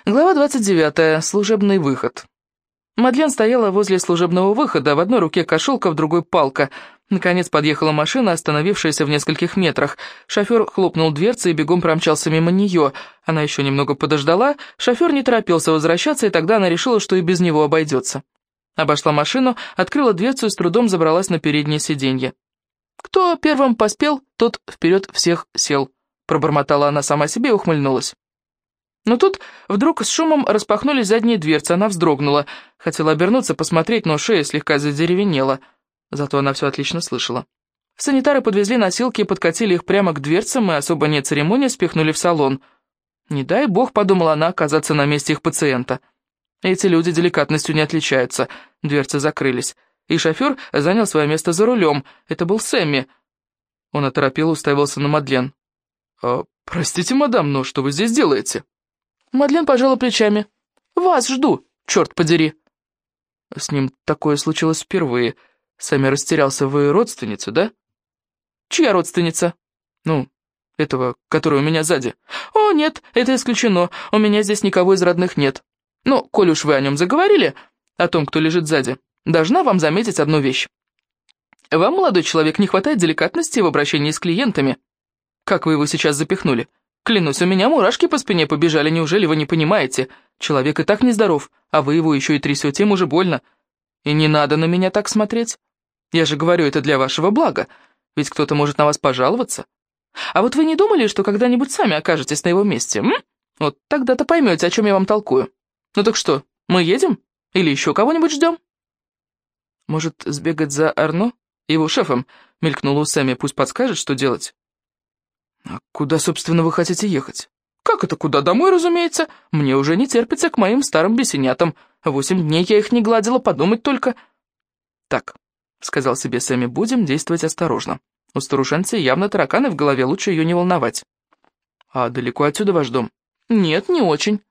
Глава 29. Служебный выход. Мадлен стояла возле служебного выхода, в одной руке кошелка, в другой палка. Наконец подъехала машина, остановившаяся в нескольких метрах. Шофер хлопнул дверцей и бегом промчался мимо нее. Она еще немного подождала, шофер не торопился возвращаться, и тогда она решила, что и без него обойдется. Обошла машину, открыла дверцу и с трудом забралась на переднее сиденье. «Кто первым поспел, тот вперед всех сел», — пробормотала она сама себе и ухмыльнулась. Но тут вдруг с шумом распахнулись задние дверцы, она вздрогнула. Хотела обернуться, посмотреть, но шея слегка задеревенела. Зато она все отлично слышала. Санитары подвезли носилки и подкатили их прямо к дверцам и, особо не церемония, спихнули в салон. Не дай бог, подумала она, оказаться на месте их пациента. Эти люди деликатностью не отличаются. Дверцы закрылись. И шофер занял свое место за рулем. Это был Сэмми. Он оторопело уставился на Мадлен. «Простите, мадам, но что вы здесь делаете?» Мадлен пожала плечами. «Вас жду, черт подери!» С ним такое случилось впервые. Сэмми растерялся. «Вы родственница, да?» «Чья родственница?» «Ну, этого, который у меня сзади». «О, нет, это исключено. У меня здесь никого из родных нет. Но, коль уж вы о нем заговорили, о том, кто лежит сзади, должна вам заметить одну вещь. Вам, молодой человек, не хватает деликатности в обращении с клиентами. Как вы его сейчас запихнули? Клянусь, у меня мурашки по спине побежали, неужели вы не понимаете? Человек и так нездоров, а вы его еще и трясете, ему же больно. И не надо на меня так смотреть. Я же говорю, это для вашего блага, ведь кто-то может на вас пожаловаться. А вот вы не думали, что когда-нибудь сами окажетесь на его месте, м? Вот тогда-то поймете, о чем я вам толкую. Ну так что, мы едем? Или еще кого-нибудь ждем?» «Может, сбегать за Арно, его шефом?» — мелькнула у Сэмми. «Пусть подскажет, что делать». «А куда, собственно, вы хотите ехать?» «Как это куда? Домой, разумеется. Мне уже не терпится к моим старым бесенятам. 8 дней я их не гладила, подумать только». «Так», — сказал себе Сэмми, — «будем действовать осторожно. У старушенцы явно тараканы в голове, лучше ее не волновать». «А далеко отсюда ваш дом?» «Нет, не очень».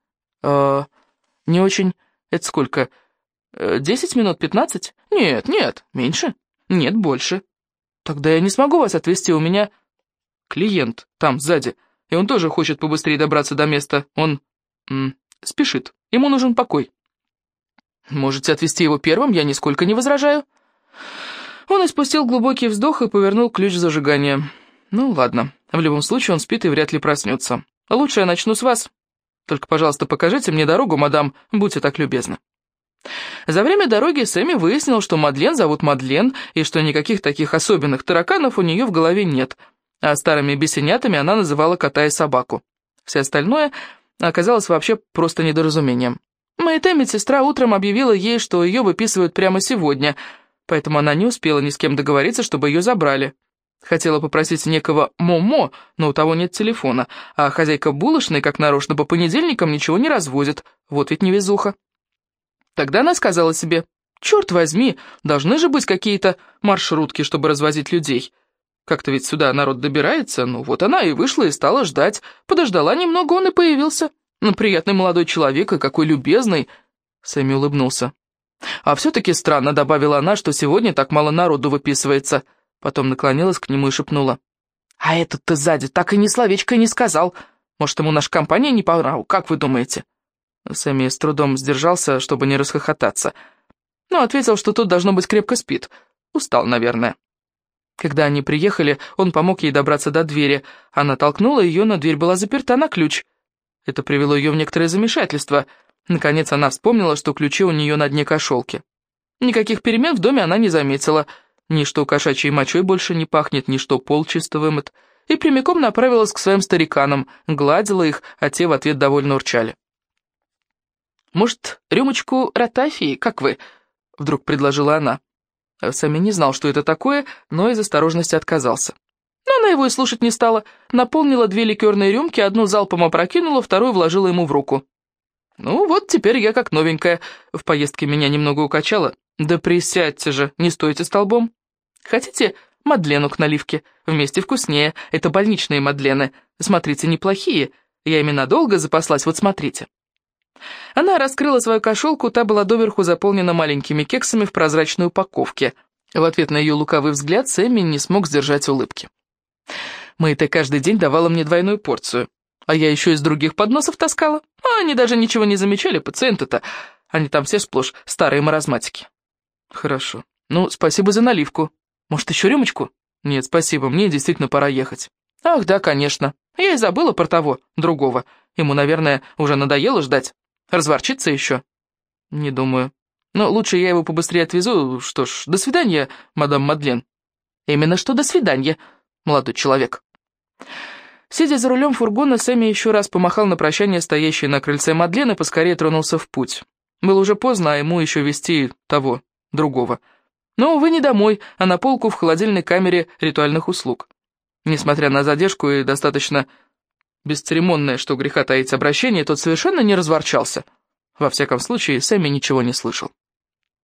«Не очень? Это сколько? 10 минут, 15? Нет, нет, меньше. Нет, больше. Тогда я не смогу вас отвезти, у меня клиент там, сзади, и он тоже хочет побыстрее добраться до места. Он спешит, ему нужен покой». «Можете отвезти его первым, я нисколько не возражаю». Он испустил глубокий вздох и повернул ключ зажигания. «Ну, ладно, в любом случае он спит и вряд ли проснется. Лучше я начну с вас. Только, пожалуйста, покажите мне дорогу, мадам, будьте так любезны». За время дороги Сэмми выяснил, что Мадлен зовут Мадлен, и что никаких таких особенных тараканов у нее в голове нет, а старыми бесенятами она называла кота и собаку. Все остальное оказалось вообще просто недоразумением. Мэйтэй, медсестра, утром объявила ей, что ее выписывают прямо сегодня, поэтому она не успела ни с кем договориться, чтобы ее забрали. Хотела попросить некого Момо, но у того нет телефона, а хозяйка булочной, как нарочно, по понедельникам ничего не развозит, вот ведь невезуха. Тогда она сказала себе: «Черт возьми, должны же быть какие-то маршрутки, чтобы развозить людей. Как-то ведь сюда народ добирается». Ну вот она и вышла и стала ждать. Подождала немного, он и появился. Ну, приятный молодой человек и какой любезный. Сэмми улыбнулся. «А все-таки странно», — добавила она, — «что сегодня так мало народу выписывается». Потом наклонилась к нему и шепнула: «А этот-то сзади так и ни словечко не сказал. Может, ему наша компания не по нраву, как вы думаете?» Сэмми с трудом сдержался, чтобы не расхохотаться. Но ответил, что тот, должно быть, крепко спит. Устал, наверное. Когда они приехали, он помог ей добраться до двери. Она толкнула ее, но дверь была заперта на ключ. Это привело ее в некоторое замешательство. Наконец она вспомнила, что ключи у нее на дне кошелки. Никаких перемен в доме она не заметила. Ни что кошачьей мочой больше не пахнет, ни что пол чисто вымыт. И прямиком направилась к своим стариканам, гладила их, а те в ответ довольно урчали. «Может, рюмочку ратафии, как вы?» — вдруг предложила она. Сэмми не знал, что это такое, но из осторожности отказался. Но она его и слушать не стала. Наполнила 2 ликерные рюмки, одну залпом опрокинула, вторую вложила ему в руку. «Ну вот, теперь я как новенькая. В поездке меня немного укачало. Да присядьте же, не стойте столбом. Хотите Мадлену к наливке? Вместе вкуснее. Это больничные Мадлены. Смотрите, неплохие. Я ими надолго запаслась, вот смотрите». Она раскрыла свою кошелку, та была доверху заполнена маленькими кексами в прозрачной упаковке. В ответ на ее лукавый взгляд Сэмми не смог сдержать улыбки. «Мэйтэй каждый день давала мне 2 порцию. А я еще из других подносов таскала. А они даже ничего не замечали, пациенты-то. Они там все сплошь старые маразматики. Хорошо. Ну, спасибо за наливку. Может, еще рюмочку? Нет, спасибо, мне действительно пора ехать. Ах, да, конечно. Я и забыла про того, другого. Ему, наверное, уже надоело ждать. Разворчится еще? Не думаю. Но лучше я его побыстрее отвезу. Что ж, до свидания, мадам Мадлен. Именно что до свидания, молодой человек. Сидя за рулем фургона, Сэмми еще раз помахал на прощание стоящей на крыльце Мадлен и поскорее тронулся в путь. Было уже поздно, а ему еще везти того, другого. Но, увы, не домой, а на полку в холодильной камере ритуальных услуг. Несмотря на задержку и достаточно бесцеремонное, что греха таить обращение, тот совершенно не разворчался. Во всяком случае, Сэмми ничего не слышал.